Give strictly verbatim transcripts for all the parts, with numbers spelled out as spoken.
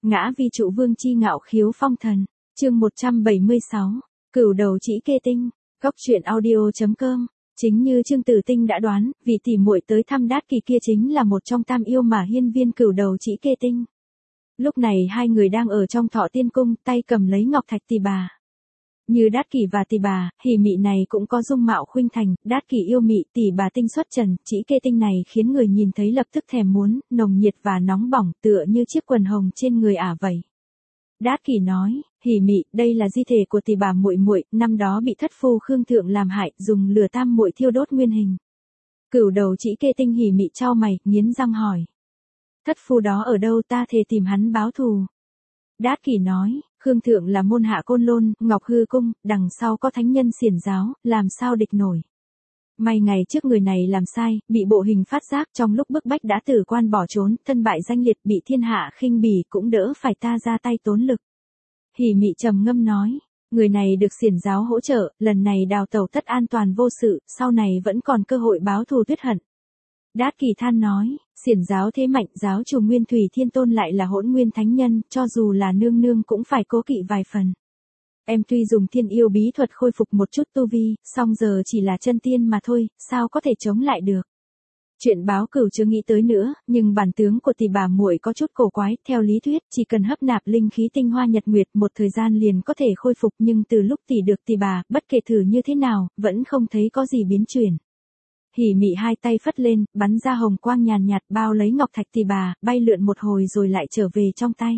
Ngã vi trụ vương chi ngạo khiếu phong thần. Chương một trăm bảy mươi sáu. Cửu đầu chỉ kê tinh. Góc truyện audio chấm com. Chính như Trương Tử Tinh đã đoán, vị tỷ muội tới thăm Đát Kỳ kia chính là một trong tam yêu mà hiên viên cửu đầu chỉ kê tinh. Lúc này hai người đang ở trong Thọ Tiên Cung, tay cầm lấy ngọc thạch tỳ bà. Như Đát Kỳ và tỳ bà, hỉ mị này cũng có dung mạo khuynh thành, Đát Kỳ yêu mị, tỳ bà tinh xuất trần, chỉ kê tinh này khiến người nhìn thấy lập tức thèm muốn, nồng nhiệt và nóng bỏng, tựa như chiếc quần hồng trên người ả vậy. Đát Kỳ nói, hỉ mị, đây là di thể của tỳ bà muội muội, năm đó bị thất phu Khương Thượng làm hại, dùng lửa tam muội thiêu đốt nguyên hình. Cửu đầu chỉ kê tinh hỉ mị chau mày, nghiến răng hỏi. Thất phu đó ở đâu, ta thề tìm hắn báo thù. Đát Kỳ nói, Khương Thượng là môn hạ Côn Lôn, Ngọc Hư Cung, đằng sau có thánh nhân xiển giáo, làm sao địch nổi. May ngày trước người này làm sai, bị bộ hình phát giác, trong lúc bức bách đã tử quan bỏ trốn, thân bại danh liệt, bị thiên hạ khinh bỉ, cũng đỡ phải ta ra tay tốn lực. Hỉ mị trầm ngâm nói, người này được xiển giáo hỗ trợ, lần này đào tẩu tất an toàn vô sự, sau này vẫn còn cơ hội báo thù tuyết hận. Đát Kỳ than nói, xiển giáo thế mạnh, giáo chủ Nguyên Thủy Thiên Tôn lại là hỗn nguyên thánh nhân, cho dù là nương nương cũng phải cố kỵ vài phần. Em tuy dùng thiên yêu bí thuật khôi phục một chút tu vi, song giờ chỉ là chân tiên mà thôi, sao có thể chống lại được. Chuyện báo cửu chưa nghĩ tới nữa, nhưng bản tướng của tỳ bà muội có chút cổ quái, theo lý thuyết chỉ cần hấp nạp linh khí tinh hoa nhật nguyệt một thời gian liền có thể khôi phục, nhưng từ lúc tỷ được tỳ bà, bất kể thử như thế nào, vẫn không thấy có gì biến chuyển. Hỉ mị hai tay phất lên, bắn ra hồng quang nhàn nhạt bao lấy ngọc thạch tỳ bà, bay lượn một hồi rồi lại trở về trong tay.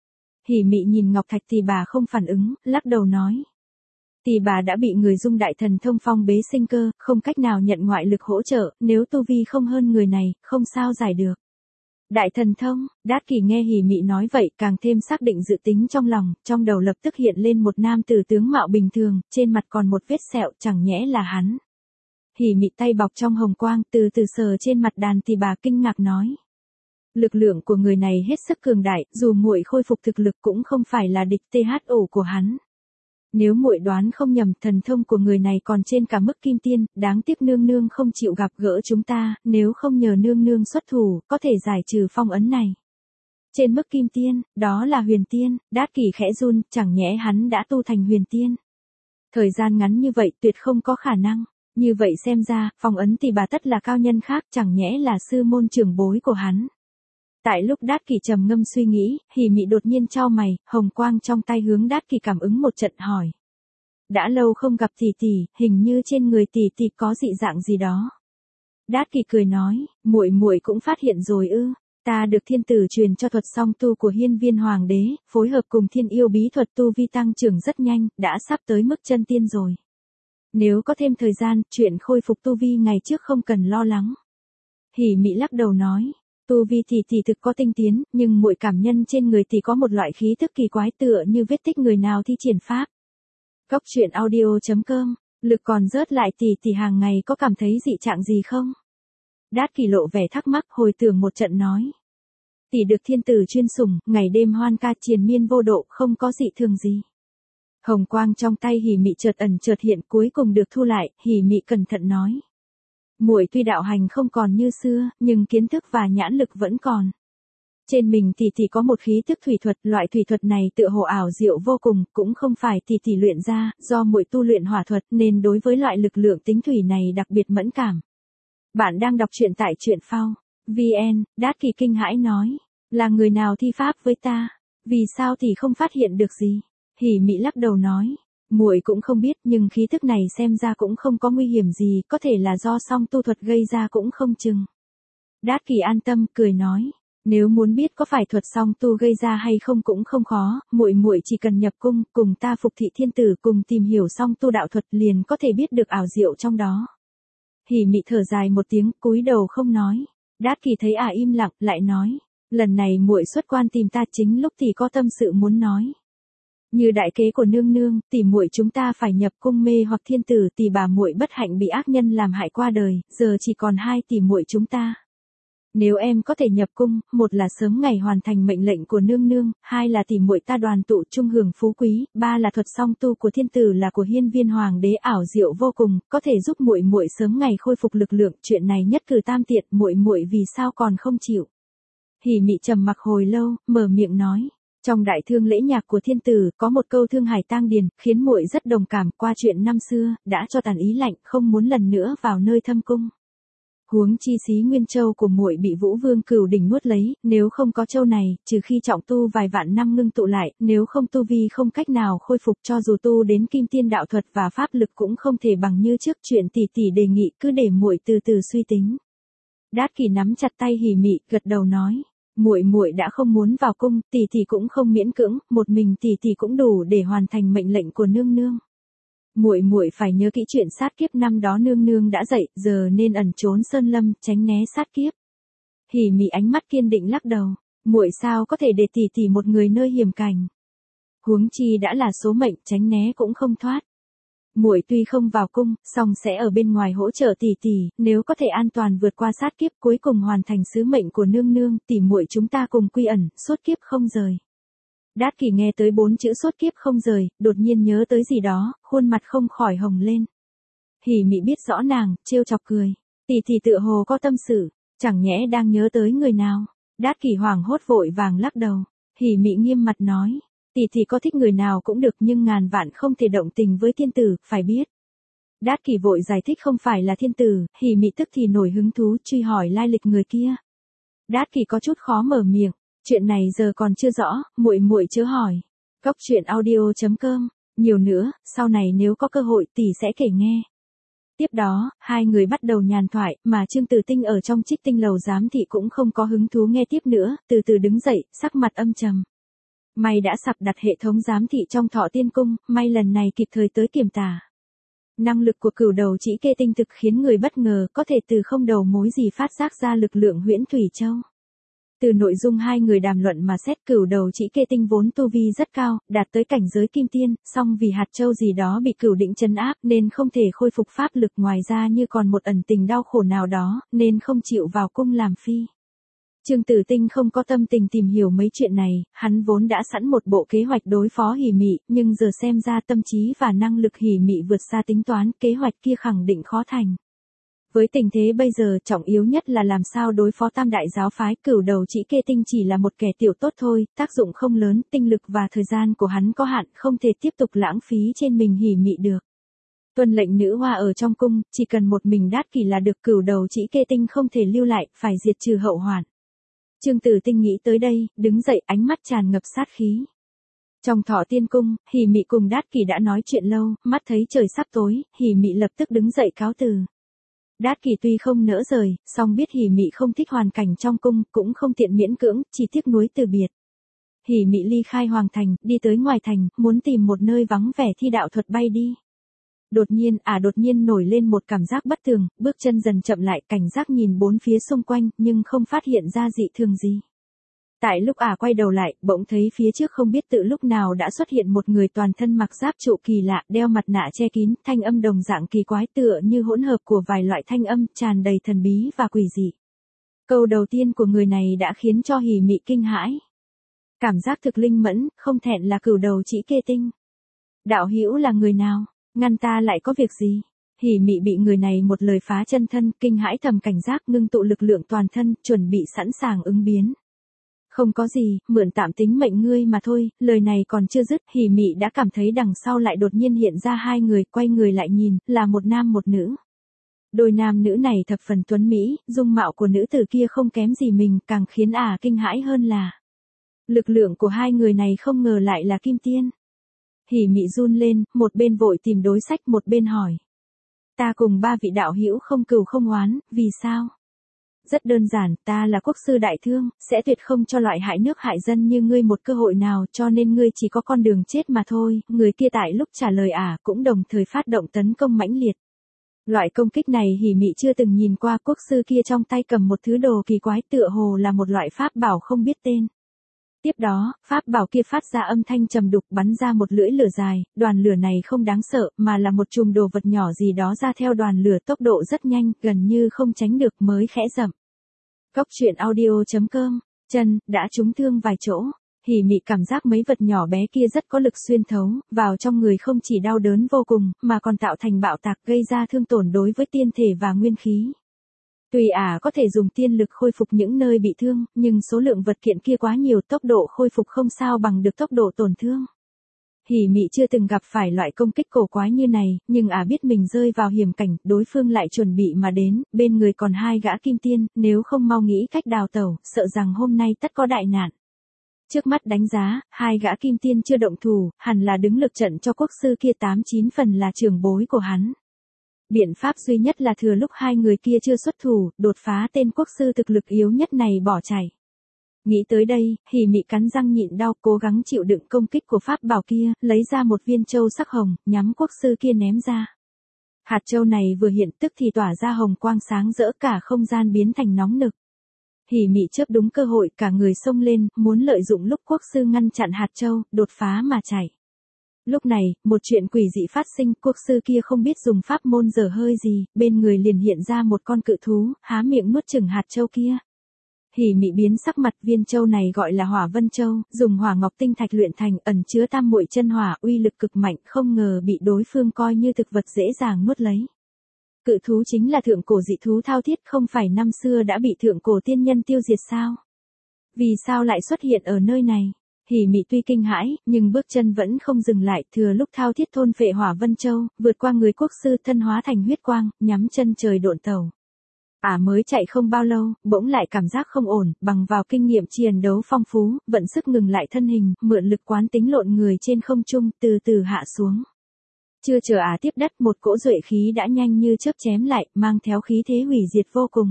Hỉ mị nhìn ngọc thạch tỳ bà không phản ứng, lắc đầu nói. Tỳ bà đã bị người dung đại thần thông phong bế sinh cơ, không cách nào nhận ngoại lực hỗ trợ, nếu tu vi không hơn người này, không sao giải được. Đại thần thông, Đát Kỳ nghe hỉ mị nói vậy, càng thêm xác định dự tính trong lòng, trong đầu lập tức hiện lên một nam tử tướng mạo bình thường, trên mặt còn một vết sẹo, chẳng nhẽ là hắn. Hỉ mị tay bọc trong hồng quang, từ từ sờ trên mặt đàn tỳ bà kinh ngạc nói. Lực lượng của người này hết sức cường đại, dù muội khôi phục thực lực cũng không phải là địch thổ của hắn. Nếu muội đoán không nhầm, thần thông của người này còn trên cả mức kim tiên, đáng tiếc nương nương không chịu gặp gỡ chúng ta, nếu không nhờ nương nương xuất thủ, có thể giải trừ phong ấn này. Trên mức kim tiên, đó là huyền tiên, Đát Kỳ khẽ run, chẳng nhẽ hắn đã tu thành huyền tiên. Thời gian ngắn như vậy tuyệt không có khả năng. Như vậy xem ra, phong ấn tỳ bà tất là cao nhân khác, chẳng nhẽ là sư môn trưởng bối của hắn. Tại lúc Đát Kỳ trầm ngâm suy nghĩ, hỉ mị đột nhiên chau mày, hồng quang trong tay hướng Đát Kỳ cảm ứng một trận hỏi. Đã lâu không gặp tỷ tỷ, hình như trên người tỷ tỷ có dị dạng gì đó. Đát Kỳ cười nói, muội muội cũng phát hiện rồi ư, ta được thiên tử truyền cho thuật song tu của hiên viên hoàng đế, phối hợp cùng thiên yêu bí thuật tu vi tăng trưởng rất nhanh, đã sắp tới mức chân tiên rồi. Nếu có thêm thời gian, chuyện khôi phục tu vi ngày trước không cần lo lắng. Hỉ mị lắc đầu nói, tu vi thì thì thực có tinh tiến, nhưng muội cảm nhân trên người thì có một loại khí tức kỳ quái tựa như vết tích người nào thi triển pháp. Góc truyện audio chấm com, lực còn rớt lại tỷ tỷ hàng ngày có cảm thấy dị trạng gì không? Đát Kỳ lộ vẻ thắc mắc hồi tưởng một trận nói. Tỷ được thiên tử chuyên sủng, ngày đêm hoan ca triền miên vô độ, không có dị thường gì. Hồng quang trong tay hỉ mị chợt ẩn chợt hiện cuối cùng được thu lại, hỉ mị cẩn thận nói. Muội tuy đạo hành không còn như xưa, nhưng kiến thức và nhãn lực vẫn còn. Trên mình tỷ tỷ có một khí tức thủy thuật, loại thủy thuật này tựa hồ ảo diệu vô cùng, cũng không phải tỷ tỷ luyện ra, do muội tu luyện hỏa thuật nên đối với loại lực lượng tính thủy này đặc biệt mẫn cảm. Bạn đang đọc truyện tại truyện phao chấm vn, Đát Kỳ kinh hãi nói, là người nào thi pháp với ta, vì sao tỷ không phát hiện được gì? Hỉ mị lắc đầu nói, muội cũng không biết, nhưng khí thức này xem ra cũng không có nguy hiểm gì, có thể là do song tu thuật gây ra cũng không chừng. Đát Kỳ an tâm, cười nói, nếu muốn biết có phải thuật song tu gây ra hay không cũng không khó, muội muội chỉ cần nhập cung, cùng ta phục thị thiên tử, cùng tìm hiểu song tu đạo thuật liền có thể biết được ảo diệu trong đó. Hỉ mị thở dài một tiếng, cúi đầu không nói. Đát Kỳ thấy ả à im lặng, lại nói, lần này muội xuất quan tìm ta chính lúc tỷ có tâm sự muốn nói. Như đại kế của nương nương, tỷ muội chúng ta phải nhập cung mê hoặc thiên tử, tỷ bà muội bất hạnh bị ác nhân làm hại qua đời, giờ chỉ còn hai tỷ muội chúng ta. Nếu em có thể nhập cung, một là sớm ngày hoàn thành mệnh lệnh của nương nương, hai là tỷ muội ta đoàn tụ chung hưởng phú quý, ba là thuật song tu của thiên tử là của hiên viên hoàng đế ảo diệu vô cùng, có thể giúp muội muội sớm ngày khôi phục lực lượng, chuyện này nhất cử tam tiện, muội muội vì sao còn không chịu? Hỉ mị trầm mặc hồi lâu, mở miệng nói, Trong đại thương lễ nhạc của thiên tử, có một câu thương hải tang điền, khiến muội rất đồng cảm, qua chuyện năm xưa, đã cho tàn ý lạnh, không muốn lần nữa vào nơi thâm cung. Huống chi xí nguyên châu của muội bị Vũ Vương Cửu Đỉnh nuốt lấy, nếu không có châu này, trừ khi trọng tu vài vạn năm ngưng tụ lại, nếu không tu vi không cách nào khôi phục, cho dù tu đến kim tiên đạo thuật và pháp lực cũng không thể bằng như trước. Chuyện tỷ tỷ đề nghị cứ để muội từ từ suy tính. Đát Kỷ nắm chặt tay Hỉ Mị, gật đầu nói, muội muội đã không muốn vào cung, tỷ tỷ cũng không miễn cưỡng, một mình tỷ tỷ cũng đủ để hoàn thành mệnh lệnh của nương nương. Muội muội phải nhớ kỹ chuyện sát kiếp năm đó nương nương đã dạy, giờ nên ẩn trốn sơn lâm, tránh né sát kiếp. Hỉ Mị ánh mắt kiên định lắc đầu, muội sao có thể để tỷ tỷ một người nơi hiểm cảnh. Huống chi đã là số mệnh, tránh né cũng không thoát. Muội tuy không vào cung, song sẽ ở bên ngoài hỗ trợ tỷ tỷ, nếu có thể an toàn vượt qua sát kiếp, cuối cùng hoàn thành sứ mệnh của nương nương, tỷ muội chúng ta cùng quy ẩn, suốt kiếp không rời. Đát Kỷ nghe tới bốn chữ suốt kiếp không rời, đột nhiên nhớ tới gì đó, khuôn mặt không khỏi hồng lên. Hỉ Mị biết rõ nàng, trêu chọc cười, tỷ tỷ tựa hồ có tâm sự, chẳng nhẽ đang nhớ tới người nào. Đát Kỷ hoảng hốt vội vàng lắc đầu. Hỉ Mị nghiêm mặt nói, tỷ tỷ có thích người nào cũng được, nhưng ngàn vạn không thể động tình với thiên tử, phải biết. Đát Kỷ vội giải thích không phải là thiên tử. Hỉ Mị tức thì nổi hứng thú truy hỏi lai lịch người kia. Đát Kỷ có chút khó mở miệng, chuyện này giờ còn chưa rõ, muội muội chớ hỏi. Cốc truyện audio chấm com, nhiều nữa, sau này nếu có cơ hội tỷ sẽ kể nghe. Tiếp đó, hai người bắt đầu nhàn thoại, mà Trương Tử Tinh ở trong Trích Tinh lầu giám thị cũng không có hứng thú nghe tiếp nữa, từ từ đứng dậy, sắc mặt âm trầm. May đã sắp đặt hệ thống giám thị trong Thọ Tiên Cung, may lần này kịp thời tới kiểm tả. Năng lực của Cửu Đầu Chỉ Kê Tinh thực khiến người bất ngờ, có thể từ không đầu mối gì phát giác ra lực lượng Huyễn Thủy Châu. Từ nội dung hai người đàm luận mà xét, Cửu Đầu Chỉ Kê Tinh vốn tu vi rất cao, đạt tới cảnh giới kim tiên, song vì hạt châu gì đó bị Cửu Định trấn áp nên không thể khôi phục pháp lực, ngoài ra như còn một ẩn tình đau khổ nào đó, nên không chịu vào cung làm phi. Trương Tử Tinh không có tâm tình tìm hiểu mấy chuyện này, hắn vốn đã sẵn một bộ kế hoạch đối phó Hỉ Mị, nhưng giờ xem ra tâm trí và năng lực Hỉ Mị vượt xa tính toán, kế hoạch kia khẳng định khó thành. Với tình thế bây giờ, trọng yếu nhất là làm sao đối phó Tam Đại giáo phái. Cửu Đầu Chỉ Kê Tinh chỉ là một kẻ tiểu tốt thôi, tác dụng không lớn, tinh lực và thời gian của hắn có hạn, không thể tiếp tục lãng phí trên mình Hỉ Mị được. Tuân lệnh nữ hoa ở trong cung, chỉ cần một mình Đát Kỷ là được, Cửu Đầu Chỉ Kê Tinh không thể lưu lại, phải diệt trừ hậu hoạn. Trương Tử Tinh nghĩ tới đây, đứng dậy, ánh mắt tràn ngập sát khí. Trong Thọ Tiên Cung, Hỉ Mị cùng Đát Kỷ đã nói chuyện lâu, mắt thấy trời sắp tối, Hỉ Mị lập tức đứng dậy cáo từ. Đát Kỷ tuy không nỡ rời, song biết Hỉ Mị không thích hoàn cảnh trong cung, cũng không tiện miễn cưỡng, chỉ tiếc nuối từ biệt. Hỉ Mị ly khai hoàng thành, đi tới ngoài thành, muốn tìm một nơi vắng vẻ thi đạo thuật bay đi. Đột nhiên, à đột nhiên nổi lên một cảm giác bất thường, bước chân dần chậm lại, cảnh giác nhìn bốn phía xung quanh, nhưng không phát hiện ra dị thường gì. Tại lúc ả à quay đầu lại, bỗng thấy phía trước không biết tự lúc nào đã xuất hiện một người toàn thân mặc giáp trụ kỳ lạ, đeo mặt nạ che kín, thanh âm đồng dạng kỳ quái, tựa như hỗn hợp của vài loại thanh âm, tràn đầy thần bí và quỷ dị. Câu đầu tiên của người này đã khiến cho Hỉ Mị kinh hãi. Cảm giác thực linh mẫn, không thẹn là Cửu Đầu Chỉ Kê Tinh. Đạo hữu là người nào? Ngăn ta lại có việc gì? Hỉ Mị bị người này một lời phá chân thân, kinh hãi thầm cảnh giác, ngưng tụ lực lượng toàn thân, chuẩn bị sẵn sàng ứng biến. Không có gì, mượn tạm tính mệnh ngươi mà thôi. Lời này còn chưa dứt, Hỉ Mị đã cảm thấy đằng sau lại đột nhiên hiện ra hai người, quay người lại nhìn, là một nam một nữ. Đôi nam nữ này thập phần tuấn mỹ, dung mạo của nữ tử kia không kém gì mình, càng khiến ả à kinh hãi hơn là lực lượng của hai người này không ngờ lại là kim tiên. Hỉ Mị run lên, một bên vội tìm đối sách, một bên hỏi. Ta cùng ba vị đạo hữu không cừu không oán, vì sao? Rất đơn giản, ta là quốc sư đại thương, sẽ tuyệt không cho loại hại nước hại dân như ngươi một cơ hội nào, cho nên ngươi chỉ có con đường chết mà thôi. Người kia tại lúc trả lời ả à, cũng đồng thời phát động tấn công mãnh liệt. Loại công kích này Hỉ Mị chưa từng nhìn qua, quốc sư kia trong tay cầm một thứ đồ kỳ quái, tựa hồ là một loại pháp bảo không biết tên. Tiếp đó, pháp bảo kia phát ra âm thanh trầm đục, bắn ra một lưỡi lửa dài, đoàn lửa này không đáng sợ, mà là một chùm đồ vật nhỏ gì đó ra theo đoàn lửa, tốc độ rất nhanh, gần như không tránh được, mới khẽ rậm. Cốc truyện audio chấm com, chân, đã trúng thương vài chỗ. Hỉ Mị cảm giác mấy vật nhỏ bé kia rất có lực xuyên thấu, vào trong người không chỉ đau đớn vô cùng, mà còn tạo thành bạo tạc, gây ra thương tổn đối với tiên thể và nguyên khí. Tuy ả có thể dùng tiên lực khôi phục những nơi bị thương, nhưng số lượng vật kiện kia quá nhiều, tốc độ khôi phục không sao bằng được tốc độ tổn thương. Hỉ Mị chưa từng gặp phải loại công kích cổ quái như này, nhưng ả biết mình rơi vào hiểm cảnh, đối phương lại chuẩn bị mà đến, bên người còn hai gã kim tiên, nếu không mau nghĩ cách đào tẩu, sợ rằng hôm nay tất có đại nạn. Trước mắt đánh giá, hai gã kim tiên chưa động thủ, hẳn là đứng lực trận cho quốc sư kia tám chín phần là trưởng bối của hắn. Biện pháp duy nhất là thừa lúc hai người kia chưa xuất thủ, đột phá tên quốc sư thực lực yếu nhất này bỏ chạy. Nghĩ tới đây, Hỉ Mị cắn răng nhịn đau, cố gắng chịu đựng công kích của pháp bảo kia, lấy ra một viên châu sắc hồng, nhắm quốc sư kia ném ra. Hạt châu này vừa hiện tức thì tỏa ra hồng quang sáng rỡ, cả không gian biến thành nóng nực. Hỉ Mị chớp đúng cơ hội, cả người xông lên, muốn lợi dụng lúc quốc sư ngăn chặn hạt châu, đột phá mà chạy. Lúc này, một chuyện quỷ dị phát sinh, quốc sư kia không biết dùng pháp môn dở hơi gì, bên người liền hiện ra một con cự thú, há miệng nuốt chửng hạt châu kia. Hỉ Mị biến sắc mặt, viên châu này gọi là Hỏa Vân Châu, dùng hỏa ngọc tinh thạch luyện thành, ẩn chứa tam muội chân hỏa, uy lực cực mạnh, không ngờ bị đối phương coi như thực vật dễ dàng nuốt lấy. Cự thú chính là thượng cổ dị thú Thao Thiết, không phải năm xưa đã bị thượng cổ tiên nhân tiêu diệt sao? Vì sao lại xuất hiện ở nơi này? Hỉ Mị tuy kinh hãi, nhưng bước chân vẫn không dừng lại, thừa lúc Thao Thiết thôn phệ Hỏa Vân Châu, vượt qua người quốc sư, thân hóa thành huyết quang, nhắm chân trời độn tàu. Ả à mới chạy không bao lâu, bỗng lại cảm giác không ổn, bằng vào kinh nghiệm chiến đấu phong phú, vận sức ngừng lại thân hình, mượn lực quán tính lộn người trên không trung, từ từ hạ xuống. Chưa chờ Ả tiếp đất, một cỗ duệ khí đã nhanh như chớp chém lại, mang theo khí thế hủy diệt vô cùng.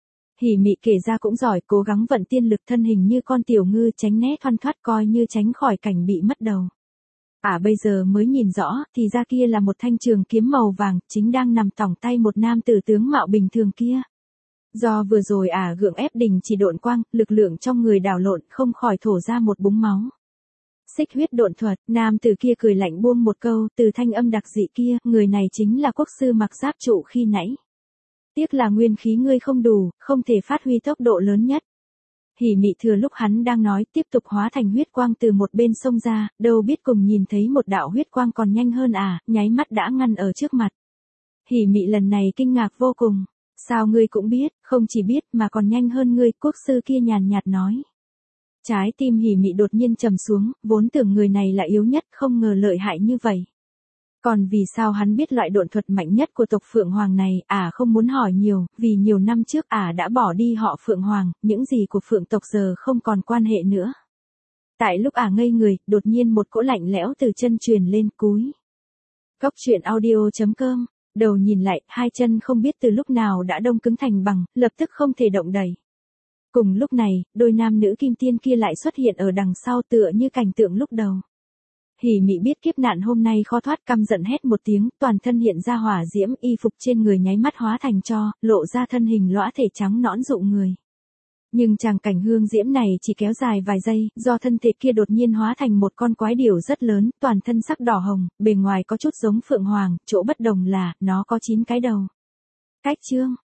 Hỉ Mị kể ra cũng giỏi, cố gắng vận tiên lực, thân hình như con tiểu ngư tránh né thoăn thoắt, coi như tránh khỏi cảnh bị mất đầu. Ả à bây giờ mới nhìn rõ, thì ra kia là một thanh trường kiếm màu vàng, chính đang nằm tỏng tay một nam tử tướng mạo bình thường kia. Do vừa rồi Ả à gượng ép đình chỉ độn quang, lực lượng trong người đảo lộn, không khỏi thổ ra một búng máu. Xích huyết độn thuật, nam tử kia cười lạnh buông một câu, từ thanh âm đặc dị kia, người này chính là quốc sư mặc giáp trụ khi nãy. Tiếc là nguyên khí ngươi không đủ, không thể phát huy tốc độ lớn nhất. Hỉ Mị thừa lúc hắn đang nói, tiếp tục hóa thành huyết quang từ một bên sông ra, đâu biết cùng nhìn thấy một đạo huyết quang còn nhanh hơn Ả, à, nháy mắt đã ngăn ở trước mặt. Hỉ Mị lần này kinh ngạc vô cùng. Sao ngươi cũng biết, không chỉ biết mà còn nhanh hơn ngươi, quốc sư kia nhàn nhạt nói. Trái tim Hỉ Mị đột nhiên trầm xuống, vốn tưởng người này là yếu nhất, không ngờ lợi hại như vậy. Còn vì sao hắn biết loại độn thuật mạnh nhất của tộc Phượng Hoàng này, Ả à không muốn hỏi nhiều, vì nhiều năm trước Ả à đã bỏ đi họ Phượng Hoàng, những gì của Phượng tộc giờ không còn quan hệ nữa. Tại lúc Ả à ngây người, đột nhiên một cỗ lạnh lẽo từ chân truyền lên, cúi. Góc truyện audio chấm com, đầu nhìn lại, hai chân không biết từ lúc nào đã đông cứng thành bằng, lập tức không thể động đậy. Cùng lúc này, đôi nam nữ kim tiên kia lại xuất hiện ở đằng sau tựa như cảnh tượng lúc đầu. Hỉ Mị biết kiếp nạn hôm nay khó thoát, căm giận hét một tiếng, toàn thân hiện ra hỏa diễm, y phục trên người nháy mắt hóa thành tro, lộ ra thân hình lõa thể trắng nõn rụng người. Nhưng tràng cảnh hương diễm này chỉ kéo dài vài giây, do thân thể kia đột nhiên hóa thành một con quái điểu rất lớn, toàn thân sắc đỏ hồng, bề ngoài có chút giống Phượng Hoàng, chỗ bất đồng là, nó có chín cái đầu. Cách chương